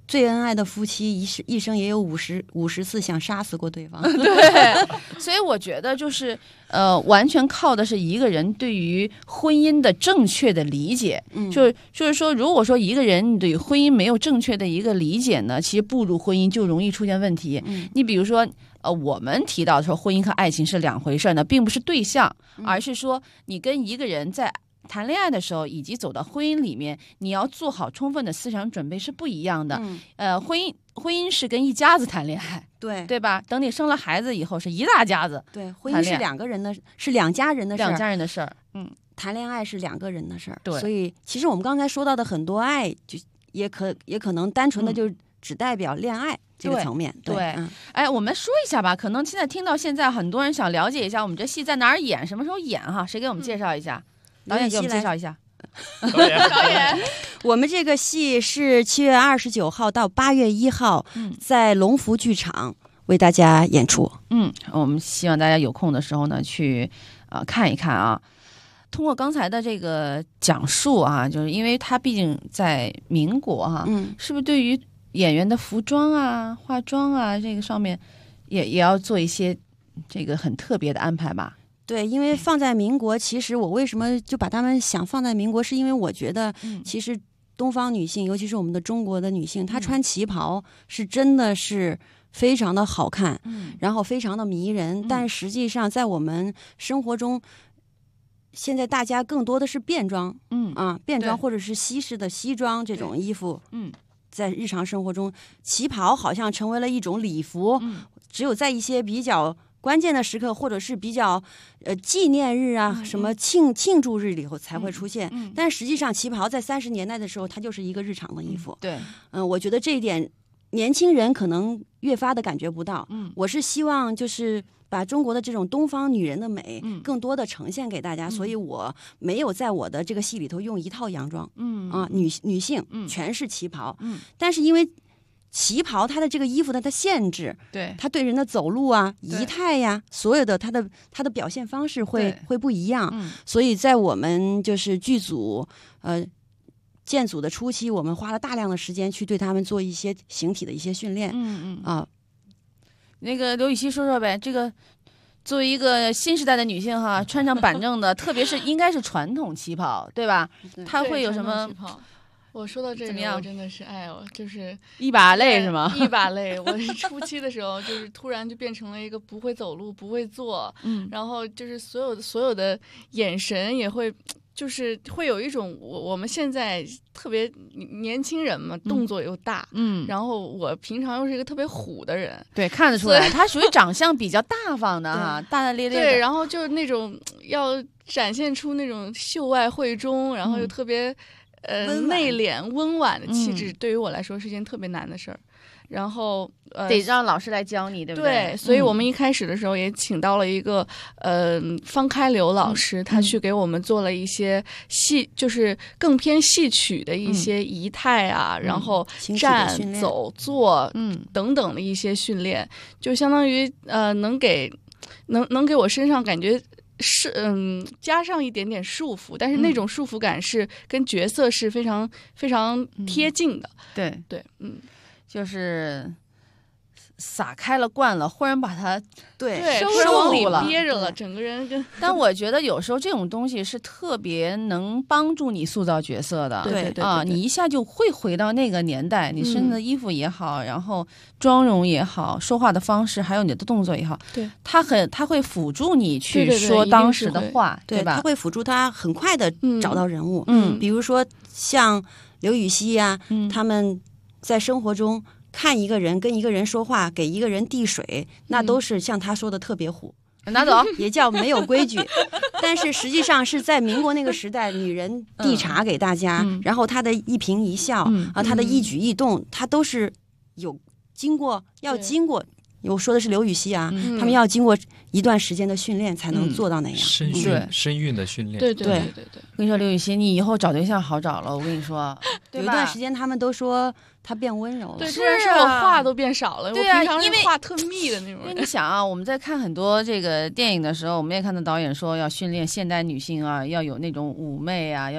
S4: 最恩爱的夫妻一生也有50次想杀死过对方。
S3: 对，所以我觉得就是完全靠的是一个人对于婚姻的正确的理解。就是说，如果说一个人对婚姻没有正确的一个理解呢，其实步入婚姻就容易出现问题。你比如说。我们提到说婚姻和爱情是两回事呢，并不是对象，而是说你跟一个人在谈恋爱的时候，以及走到婚姻里面，你要做好充分的思想准备是不一样的。婚姻是跟一家子谈恋爱，对吧？等你生了孩子以后，是一大家子。
S4: 对，婚姻是两个人的，是两家人的事儿。
S3: 两家人的事儿。
S4: 谈恋爱是两个人的事儿。
S3: 对，
S4: 所以其实我们刚才说到的很多爱，就也可能单纯的就只代表恋爱。这个层面。对，
S3: 哎，我们说一下吧。可能现在听到现在，很多人想了解一下我们这戏在哪儿演，什么时候演哈？谁给我们介绍一下？导演给我们介绍一下。
S6: 导演，
S4: 我们这个戏是7月29号到8月1号，在龙福剧场为大家演出。
S3: 我们希望大家有空的时候呢，去看一看啊。通过刚才的这个讲述啊，就是因为它毕竟在民国哈，是不是对于演员的服装啊、化妆啊，这个上面也要做一些这个很特别的安排吧？
S4: 对，因为放在民国，其实我为什么就把他们想放在民国，是因为我觉得，其实东方女性，尤其是我们的中国的女性，她穿旗袍是真的是非常的好看，然后非常的迷人。但实际上，在我们生活中，现在大家更多的是便装，便装或者是西式的西装这种衣服，在日常生活中，旗袍好像成为了一种礼服，只有在一些比较关键的时刻，或者是比较纪念日啊，什么庆祝日里头才会出现。但实际上，旗袍在30年代的时候，它就是一个日常的衣服。
S3: 对，
S4: 我觉得这一点年轻人可能越发的感觉不到。我是希望就是把中国的这种东方女人的美更多的呈现给大家，所以我没有在我的这个戏里头用一套洋装，女性全是旗袍，但是因为旗袍它的这个衣服的它限制，
S3: 对，
S4: 它对人的走路啊、仪态呀，所有的它的表现方式会不一样，所以在我们就是剧组建组的初期，我们花了大量的时间去对他们做一些形体的一些训练，
S3: 那个刘禹锡说说呗，这个作为一个新时代的女性哈，穿上板正的，特别是应该是传统旗袍，对吧？它会有什么？
S6: 我说到这个，我真的是就是
S3: 一把泪是吗？
S6: 一把泪。我是初期的时候，就是突然就变成了一个不会走路、不会坐，然后就是所有的眼神也会。就是会有一种我们现在特别年轻人嘛，动作又大，然后我平常又是一个特别虎的人，
S3: 对，看得出来，他属于长相比较大方的哈，大大咧咧的，
S6: 对，然后就是那种要展现出那种秀外慧中，然后又特别内敛温婉的气质，对于我来说是一件特别难的事儿。然后
S3: 得让老师来教你，对不对？
S6: 对，所以我们一开始的时候也请到了一个方开柳老师，他去给我们做了一些就是更偏戏曲的一些仪态啊，然后站、走、坐等等的一些训练，就相当于能给我身上感觉是加上一点点束缚，但是那种束缚感是跟角色是非常非常贴近的。
S3: 对
S6: 对，
S3: 就是撒开了惯了，忽然把它
S6: 收
S3: 往
S6: 里憋着了，整个人跟。
S3: 但我觉得有时候这种东西是特别能帮助你塑造角色的，
S6: 对
S3: 啊，你一下就会回到那个年代，你身的衣服也好，然后妆容也好，说话的方式，还有你的动作也好，
S6: 对，
S3: 它会辅助你去说当时的话，
S4: 对
S3: 吧？
S4: 它会辅助他很快的找到人物，比如说像刘禹锡呀，他们在生活中。看一个人跟一个人说话，给一个人递水，那都是像他说的特别虎，
S3: 拿走
S4: 也叫没有规矩。但是实际上是在民国那个时代，女人递茶给大家，然后她的一颦一笑她的一举一动，她都是有经过，我说的是刘禹锡啊，他们要经过一段时间的训练才能做到那样，
S5: 身韵的训练。
S6: 对。我
S3: 跟你说，刘禹锡，你以后找对象好找了。我跟你说，
S4: 有一段时间他们都说他变温柔了，
S6: 对，突然是我话都变少了。
S3: 对啊，
S6: 因为话特密的那种。
S3: 因为你想啊，我们在看很多这个电影的时候，我们也看到导演说要训练现代女性啊，要有那种妩媚啊，要有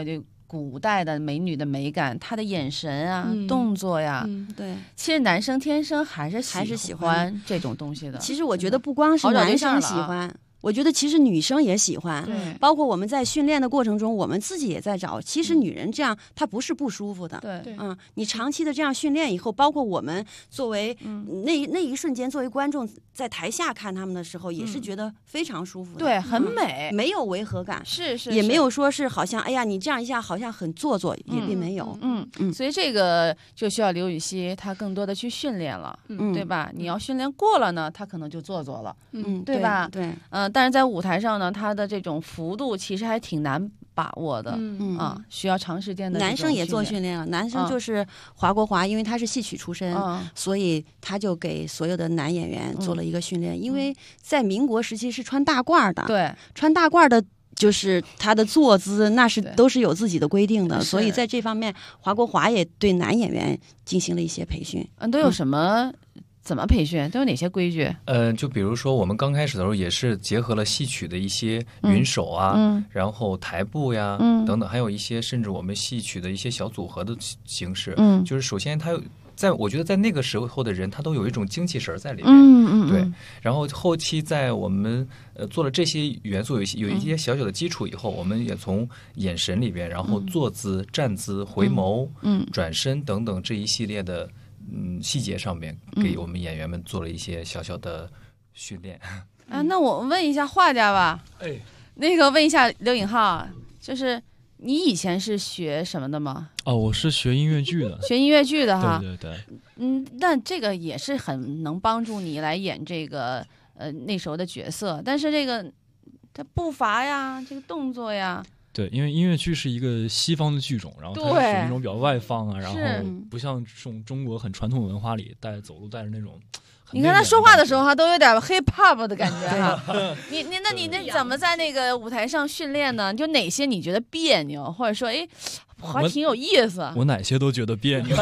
S3: 古代的美女的美感，她的眼神啊、动作呀，
S4: 对，
S3: 其实男生天生还是喜欢这种东西的。
S4: 其实我觉得不光是男生喜欢。我觉得其实女生也喜欢，包括我们在训练的过程中，我们自己也在找。其实女人这样，她不是不舒服的。
S3: 对，
S4: 你长期的这样训练以后，包括我们作为那一瞬间，作为观众在台下看他们的时候，也是觉得非常舒服的。
S3: 对，很美，
S4: 没有违和感，
S3: 是，
S4: 也没有说是好像哎呀，你这样一下好像很做作，也并没有。
S3: 所以这个就需要刘禹锡她更多的去训练了，对吧？你要训练过了呢，她可能就做作了，对吧？
S4: 对，
S3: 但是在舞台上呢，他的这种幅度其实还挺难把握的，需要长时间的。
S4: 男生也做训练了，男生就是华国华，因为他是戏曲出身，所以他就给所有的男演员做了一个训练。因为在民国时期是穿大褂的，
S3: 对，
S4: 穿大褂的。就是他的坐姿，那是都是有自己的规定的，所以在这方面，华国华也对男演员进行了一些培训。
S3: 都有什么？怎么培训？都有哪些规矩？
S5: 就比如说我们刚开始的时候也是结合了戏曲的一些云手啊，然后台步呀，等等，还有一些甚至我们戏曲的一些小组合的形式。就是首先它我觉得在那个时候的人，他都有一种精气神在里面。对。然后后期在我们做了这些元素有一些小小的基础以后，我们也从眼神里边，然后坐姿、站姿、回眸、转身等等这一系列的。细节上面给我们演员们做了一些小小的训练。
S3: 那我问一下画家吧，那个问一下刘颖浩，就是你以前是学什么的吗？
S7: 我是学音乐剧的。
S3: 学音乐剧的哈，
S7: 对。
S3: 那这个也是很能帮助你来演这个那时候的角色，但是这步伐呀，这个动作呀。
S7: 对，因为音乐剧是一个西方的剧种，然后它是属于那种比较外放啊，然后不像这种中国很传统文化里走路带着那种。
S3: 你看他说话的时候哈，都有点 hip hop 的感觉哈。你那怎么在那个舞台上训练呢？就哪些你觉得别扭，或者说还挺有意思？
S7: 我哪些都觉得别扭。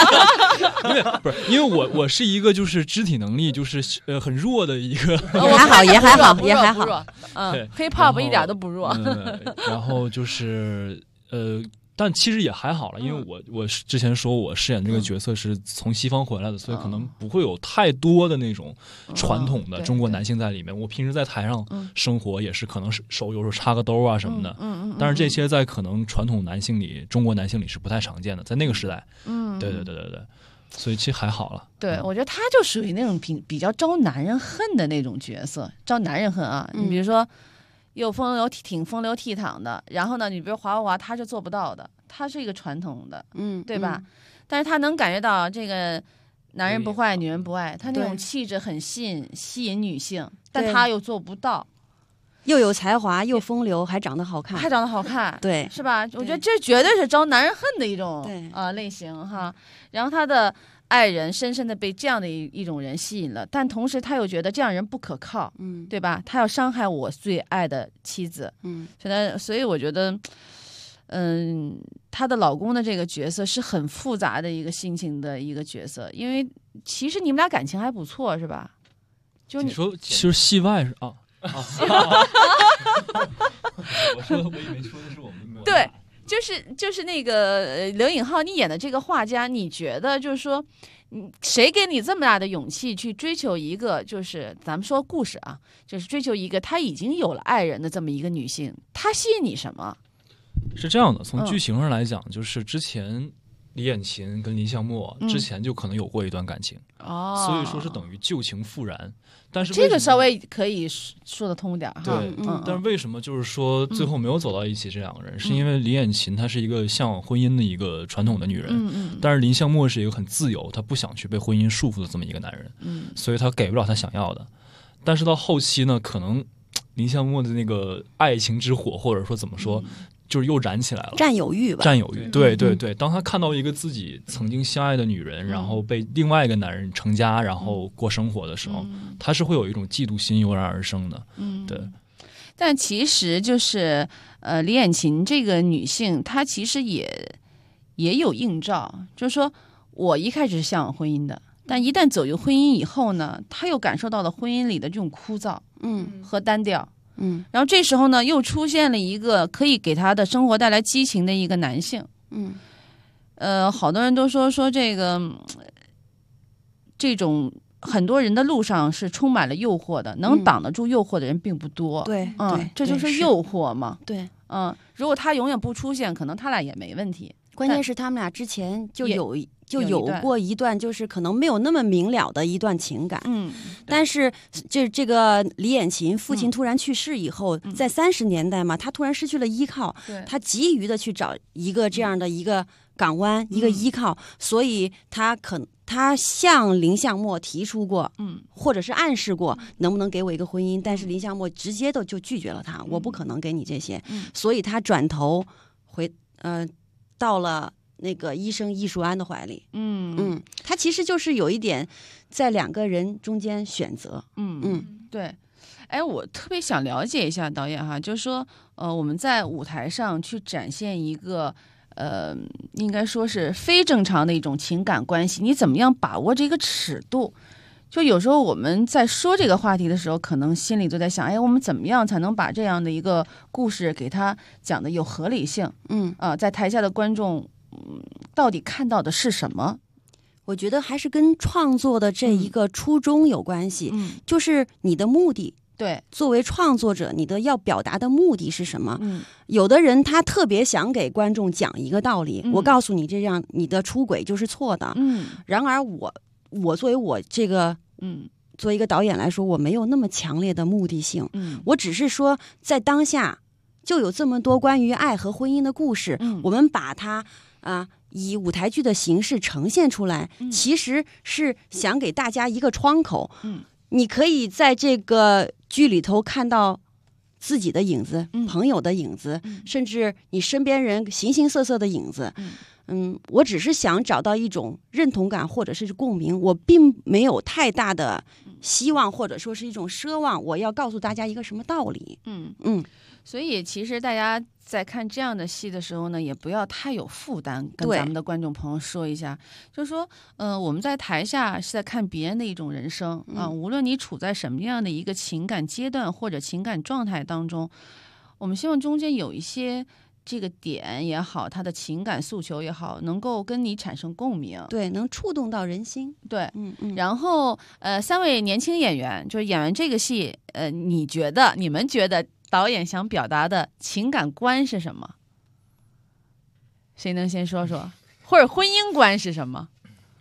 S7: 因为我是一个就是肢体能力就是很弱的一个。
S4: 也还好。
S3: hip hop 一点都不弱。
S7: 然后就是但其实也还好了，因为我之前说我饰演这个角色是从西方回来的，所以可能不会有太多的那种传统的中国男性在里面。我平时在台上生活也是可能手有时候插个兜啊什么的，但是这些在可能传统男性里，中国男性里是不太常见的，在那个时代。对，所以其实还好了。
S3: 对，我觉得他就属于那种比较招男人恨的那种角色，招男人恨啊。你比如说。又风流倜傥的，然后呢，你比如华国华，他是做不到的，他是一个传统的，对吧？但是他能感觉到这个男人不坏，女人不爱，他那种气质很吸引女性，但他又做不到，
S4: 又有才华，又风流，还长得好看，
S3: 对，是吧？我觉得这绝对是招男人恨的一种类型哈。然后他的爱人深深的被这样的一种人吸引了，但同时他又觉得这样人不可靠，对吧？他要伤害我最爱的妻子，所以我觉得，她的老公的这个角色是很复杂的一个心情的一个角色，因为其实你们俩感情还不错，是吧？就
S7: 你说，其实戏外是啊，我以为说的是我们
S3: 对。就是那个刘颖浩，你演的这个画家，你觉得就是说，谁给你这么大的勇气去追求一个，就是咱们说故事啊，就是追求一个她已经有了爱人的这么一个女性，她吸引你什么？
S7: 是这样的，从剧情上来讲，就是之前李衍琴跟林相墨之前就可能有过一段感情，所以说是等于旧情复燃。但是
S3: 这个稍微可以说得通点哈。
S7: 对，但是为什么就是说最后没有走到一起这两个人，是因为李衍琴她是一个向往婚姻的一个传统的女人，但是林相墨是一个很自由，她不想去被婚姻束缚的这么一个男人，所以她给不了她想要的。但是到后期呢，可能林相墨的那个爱情之火，或者说怎么说，就是又燃起来了，
S4: 占有欲吧，
S7: 对。当他看到一个自己曾经相爱的女人，然后被另外一个男人成家，然后过生活的时候，他是会有一种嫉妒心油然而生的。对。
S3: 但其实就是李衍琴这个女性，她其实也有映照，就是说我一开始是向往婚姻的，但一旦走入婚姻以后呢，她又感受到了婚姻里的这种枯燥，和单调。 然后这时候呢，又出现了一个可以给他的生活带来激情的一个男性，好多人都说这种很多人的路上是充满了诱惑的，能挡得住诱惑的人并不多。
S4: 对，
S3: 这就是诱惑嘛。
S4: 对，
S3: 如果他永远不出现，可能他俩也没问题。
S4: 关键是他们俩之前就有过一段，就是可能没有那么明了的一段情感。但是这个李衍琴父亲突然去世以后，在30年代嘛，他突然失去了依靠，他急于的去找一个这样的一个港湾，一个依靠，所以他向林相墨提出过，或者是暗示过，能不能给我一个婚姻？但是林相墨直接就拒绝了他，我不可能给你这些。所以他转头到了那个医生易树安的怀里。他其实就是有一点在两个人中间选择。
S3: 对。哎，我特别想了解一下导演哈，就是说，我们在舞台上去展现一个。应该说是非正常的一种情感关系，你怎么样把握这个尺度？就有时候我们在说这个话题的时候，可能心里都在想，哎，我们怎么样才能把这样的一个故事给它讲的有合理性？在台下的观众，到底看到的是什么？
S4: 我觉得还是跟创作的这一个初衷有关系，就是你的目的。
S3: 对，
S4: 作为创作者，你的要表达的目的是什么？有的人他特别想给观众讲一个道理，我告诉你，这样你的出轨就是错的。然而我作为我这个作为一个导演来说，我没有那么强烈的目的性。我只是说，在当下就有这么多关于爱和婚姻的故事，我们把它以舞台剧的形式呈现出来，其实是想给大家一个窗口。你可以在这个剧里头看到自己的影子，朋友的影子，甚至你身边人形形色色的影子。我只是想找到一种认同感或者是共鸣，我并没有太大的希望或者说是一种奢望，我要告诉大家一个什么道理。
S3: 所以其实大家在看这样的戏的时候呢，也不要太有负担，跟咱们的观众朋友说一下，就是说，我们在台下是在看别人的一种人生无论你处在什么样的一个情感阶段或者情感状态当中，我们希望中间有一些这个点也好，他的情感诉求也好，能够跟你产生共鸣，
S4: 对，能触动到人心。
S3: 对，然后3位年轻演员就是演完这个戏，你们觉得导演想表达的情感观是什么？谁能先说说？或者婚姻观是什么？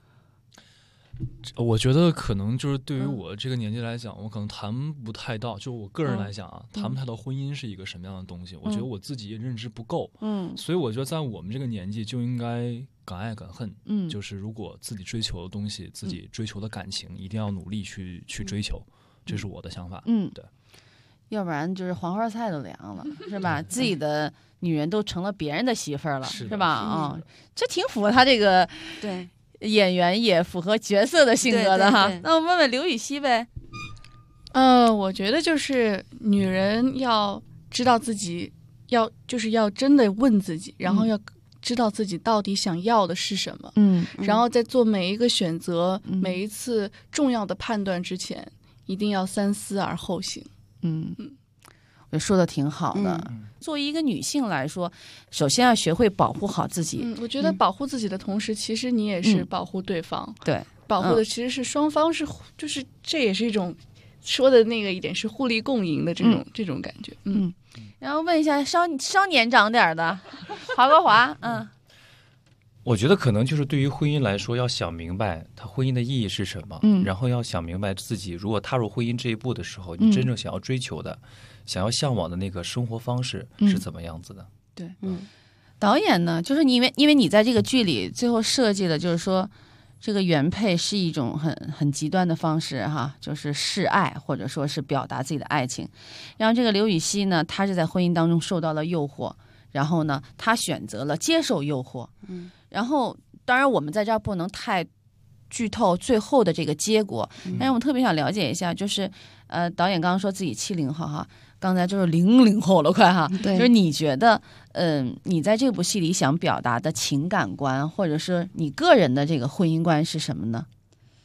S7: 我觉得可能就是对于我这个年纪来讲，我可能谈不太到，就我个人来讲谈不太到婚姻是一个什么样的东西。我觉得我自己也认知不够，所以我觉得在我们这个年纪就应该敢爱敢恨。就是如果自己追求的东西，自己追求的感情，一定要努力去追求，这是我的想法。对。
S3: 要不然就是黄花菜都凉了，是吧？自己的女人都成了别人的媳妇儿了，是吧？这挺符合他这个
S4: 对
S3: 演员也符合角色的性格的哈。那我问问刘禹锡呗。
S6: 我觉得就是女人要知道自己要真的问自己，然后要知道自己到底想要的是什么。然后在做每一个选择、每一次重要的判断之前，一定要三思而后行。
S3: 我觉得说的挺好的。作为一个女性来说，首先要学会保护好自己。
S6: 我觉得保护自己的同时，其实你也是保护对方。
S3: 对，
S6: 保护的其实是双方，就是这也是一种说的那个一点是互利共赢的这种感觉。
S3: 然后问一下稍年长点的华国华，
S5: 我觉得可能就是对于婚姻来说，要想明白它婚姻的意义是什么，然后要想明白自己如果踏入婚姻这一步的时候，你真正想要追求的、想要向往的那个生活方式是怎么样子的。
S3: 对，导演呢，就是因为你在这个剧里最后设计的就是说，这个原配是一种很极端的方式哈，就是示爱或者说是表达自己的爱情。然后这个刘禹锡呢，他是在婚姻当中受到了诱惑，然后呢，他选择了接受诱惑。然后当然我们在这儿不能太剧透最后的这个结果，但是我特别想了解一下，就是导演刚刚说自己70后哈，刚才就是00后了快哈，就是你觉得你在这部戏里想表达的情感观，或者是你个人的这个婚姻观是什么呢？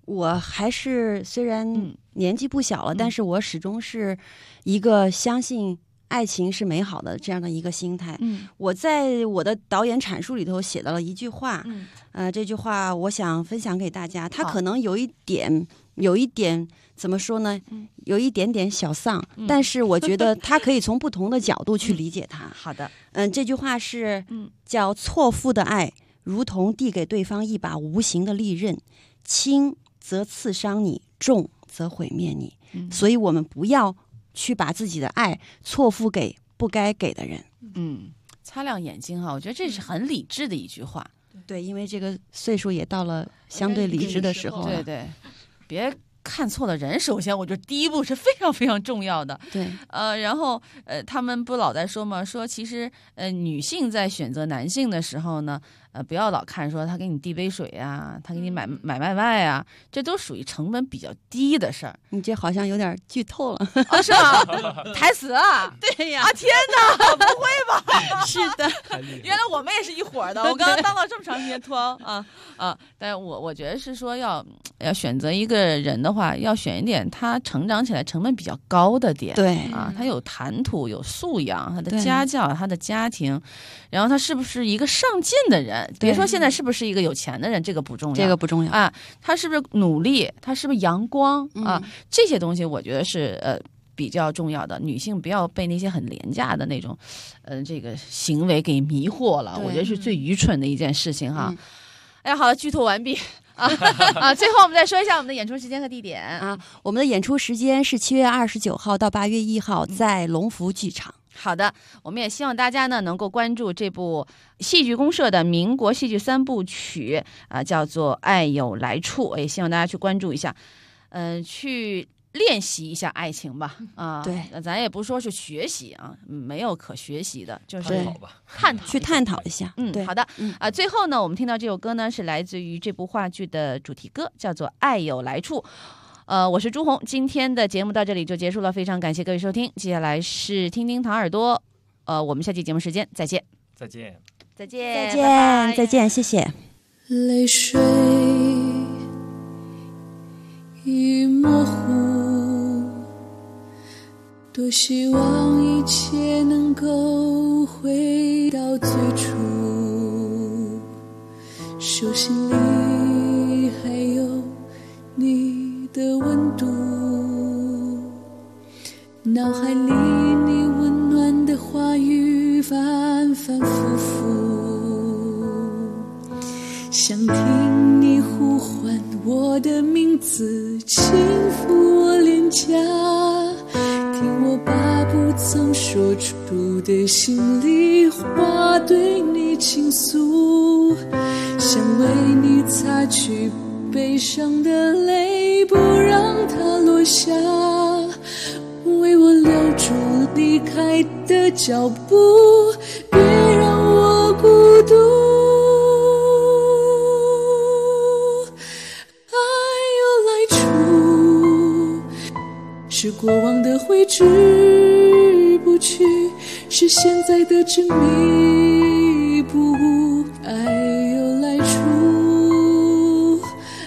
S4: 我还是虽然年纪不小了，但是我始终是一个相信爱情是美好的这样的一个心态。我在我的导演阐述里头写到了一句话，这句话我想分享给大家。它可能有一点怎么说呢？有一点点小丧，但是我觉得它可以从不同的角度去理解它。
S3: 好的，
S4: 这句话是叫错付的爱，如同递给对方一把无形的利刃，轻则刺伤你，重则毁灭你。所以我们不要去把自己的爱错付给不该给的人。
S3: 擦亮眼睛哈，我觉得这是很理智的一句话。
S4: 对，因为这个岁数也到了相对理智的时候了。
S3: 对，别看错了人，首先我觉得第一步是非常非常重要的。
S4: 对，
S3: 然后他们不老在说吗？说其实女性在选择男性的时候呢，不要老看说他给你递杯水啊，他给你买外卖啊，这都属于成本比较低的事儿。
S4: 你这好像有点剧透了
S3: 啊？是吗？台词啊？
S4: 对呀！
S3: 啊天哪，不会吧？
S4: 是的，
S3: 原来我们也是一伙的。我刚刚当了这么长时间托啊！但是我觉得是说要选择一个人的话，要选一点他成长起来成本比较高的点。
S4: 对
S3: 啊，他有谈吐，有素养，他的家教，他的家庭，然后他是不是一个上进的人？别说现在是不是一个有钱的人，这个不重要，
S4: 这个不重要
S3: 啊。他是不是努力？他是不是阳光啊？这些东西我觉得是比较重要的。女性不要被那些很廉价的那种这个行为给迷惑了，我觉得是最愚蠢的一件事情哈。哎呀，好了，剧透完毕。最后我们再说一下我们的演出时间和地点
S4: 啊。我们的演出时间是7月29号到8月1号，在龙福剧场。
S3: 好的，我们也希望大家呢能够关注这部戏剧公社的民国戏剧3部曲叫做《爱有来处》，也希望大家去关注一下，去练习一下爱情吧
S4: 对，
S3: 咱也不说是学习啊，没有可学习的，就是
S4: 探讨一下。
S3: 对，好的最后呢，我们听到这首歌呢是来自于这部话剧的主题歌，叫做《爱有来处》。我是朱红，今天的节目到这里就结束了，非常感谢各位收听。接下来是听听唐耳朵，我们下期节目时间再见。
S5: 再见，
S3: 再见，
S4: 再见，
S3: 拜拜，
S4: 再见，谢谢。
S8: 泪水已模糊，多希望一切能够回到最初，手心里还有你的温度，脑海里你温暖的话语反反复复，想听你呼唤我的名字，轻抚我脸颊，听我把不曾说出的心里话对你倾诉，想为你擦去悲伤的泪，不让它落下，为我留住离开的脚步，别让我孤独。爱有来处，是过往的挥之不去，是现在的执迷不悟。爱有来处，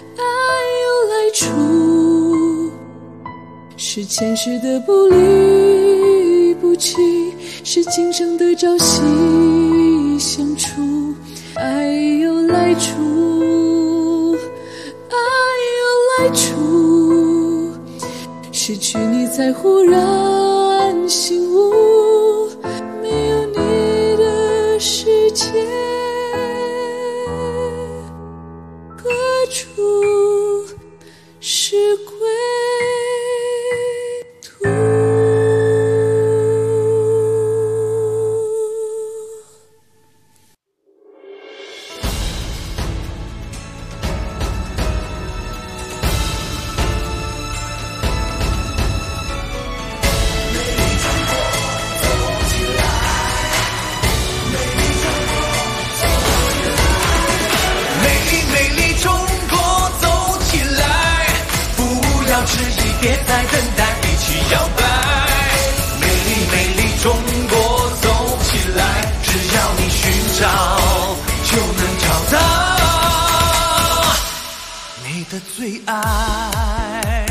S8: 是前世的不离不弃，是今生的朝夕相处。爱有来处，爱有来处，失去你才忽然醒悟，没有你的世界何处是归
S9: 别再等待，一起摇摆。美丽美丽中国，走起来！只要你寻找，就能找到。你的最爱。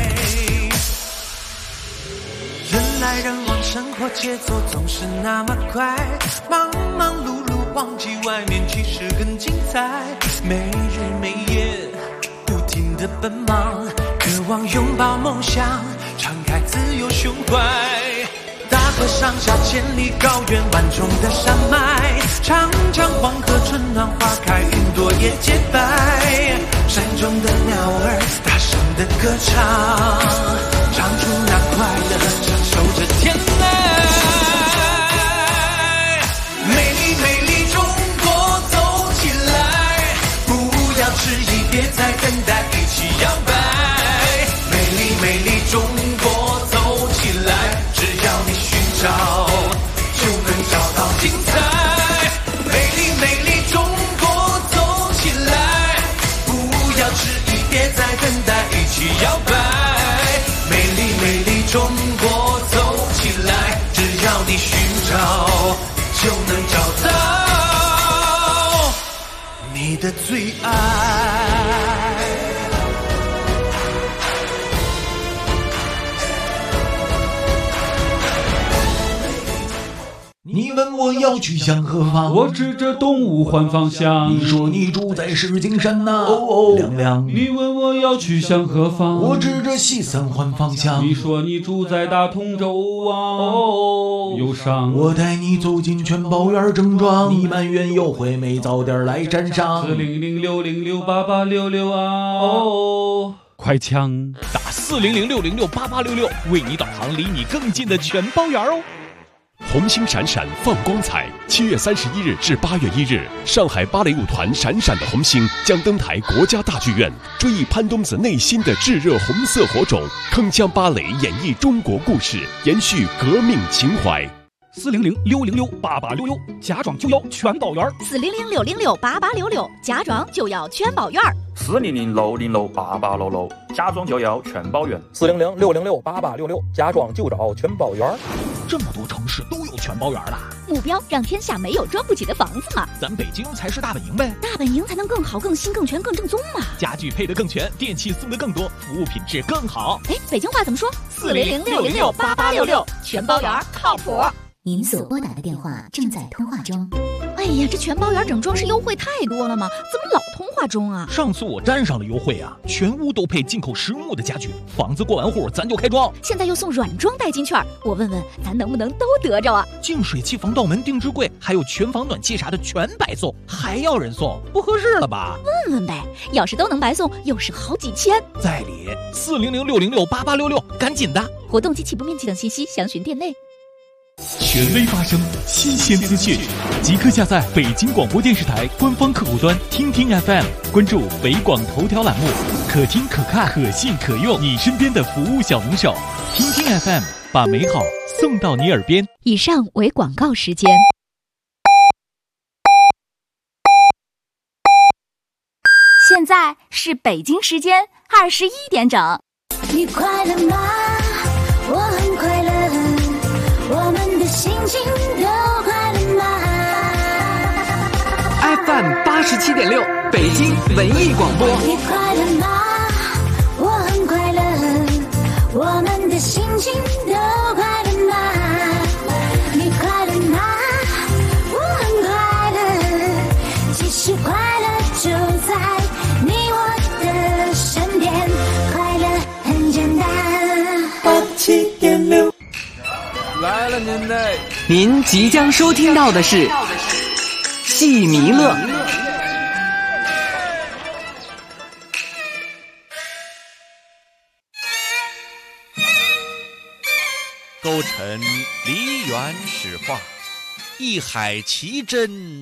S9: 人来人往，生活节奏总是那么快，忙忙碌碌，忘记外面其实很精彩。没日没夜，不停地奔忙，渴望拥抱梦想，敞开自由胸怀。大河上下千里高原，万重的山脉，长江黄河春暖花开，云朵也洁白。山中的鸟儿大声的歌唱，唱出那快乐，享受着天籁。美丽美丽中国走起来，不要迟疑，别再等待，一起摇摆。美丽美丽中国走起来，只要你寻找就能找到精彩。美丽美丽中国走起来，不要迟疑，别再等待，一起摇摆。美丽美丽中国走起来，只要你寻找就能找到你的最爱。
S15: 你问我要去向何方，
S16: 我指着东吴换方向。
S15: 你说你住在石景山呐，亮亮。
S16: 你问我要去向何方，
S15: 我指着西三环方向。
S16: 你说你住在大同州啊，忧伤。
S15: 我带你走进全宝园正装，你埋怨优惠没早点来沾上。
S16: 40060688866啊，快枪
S17: 打40060688866，为你导航离你更近的全包园哦。
S1: 红星闪闪放光彩，7月31日至8月1日，上海芭蕾舞团闪闪的红星将登台国家大剧院，追忆潘冬子内心的炙热红色火种，铿锵芭蕾演绎中国故事，延续革命情怀。
S17: 40060688866，家装就要全包圆。
S11: 40060688866，家装就要全包圆。
S18: 40060688866，家装就要全包圆。
S19: 40060688866，家装就找全包圆。
S17: 这么多城市都有全包圆了，
S11: 目标让天下没有装不起的房子嘛。
S17: 咱北京才是大本营呗，
S11: 大本营才能更好、更新、更全、更正宗嘛。
S17: 家具配得更全，电器送得更多，服务品质更好。
S11: 哎，北京话怎么说？40060688866，全包圆靠谱。
S20: 您所拨打的电话正在通话中。
S11: 哎呀，这全包圆整装饰优惠太多了吗？怎么老通话中啊？
S17: 上次我沾上了优惠啊，全屋都配进口实木的家具，房子过完户咱就开装。
S11: 现在又送软装代金券，我问问咱能不能都得着啊？
S17: 净水器、防盗门、定制柜，还有全房暖气啥的全白送，还要人送，不合适了吧？
S11: 问问呗，要是都能白送，又省好几千。
S17: 在理，40060688866，赶紧的！
S11: 活动及起步面积等信息详询店内。
S13: 权威发声，新鲜资讯，即刻下载北京广播电视台官方客户端听听 FM， 关注北广头条栏目，可听可看可信可用，你身边的服务小能手。听听 FM， 把美好送到你耳边。
S11: 以上为广告时间。
S12: 现在是北京时间21点整。
S2: 你快乐吗？我很快乐。我们的心情都快乐吗
S14: ？FM 87.6，北京文艺广播。
S2: 你快乐吗？我很快乐。我们的心情都快乐吗？你快乐吗？我很快乐。其实快乐就在你我的身边，快乐很简单。
S14: 87.6。
S15: 来了您嘞！
S14: 您即将收听到的是戏弥勒。
S21: 勾陈梨园史话，一海奇珍。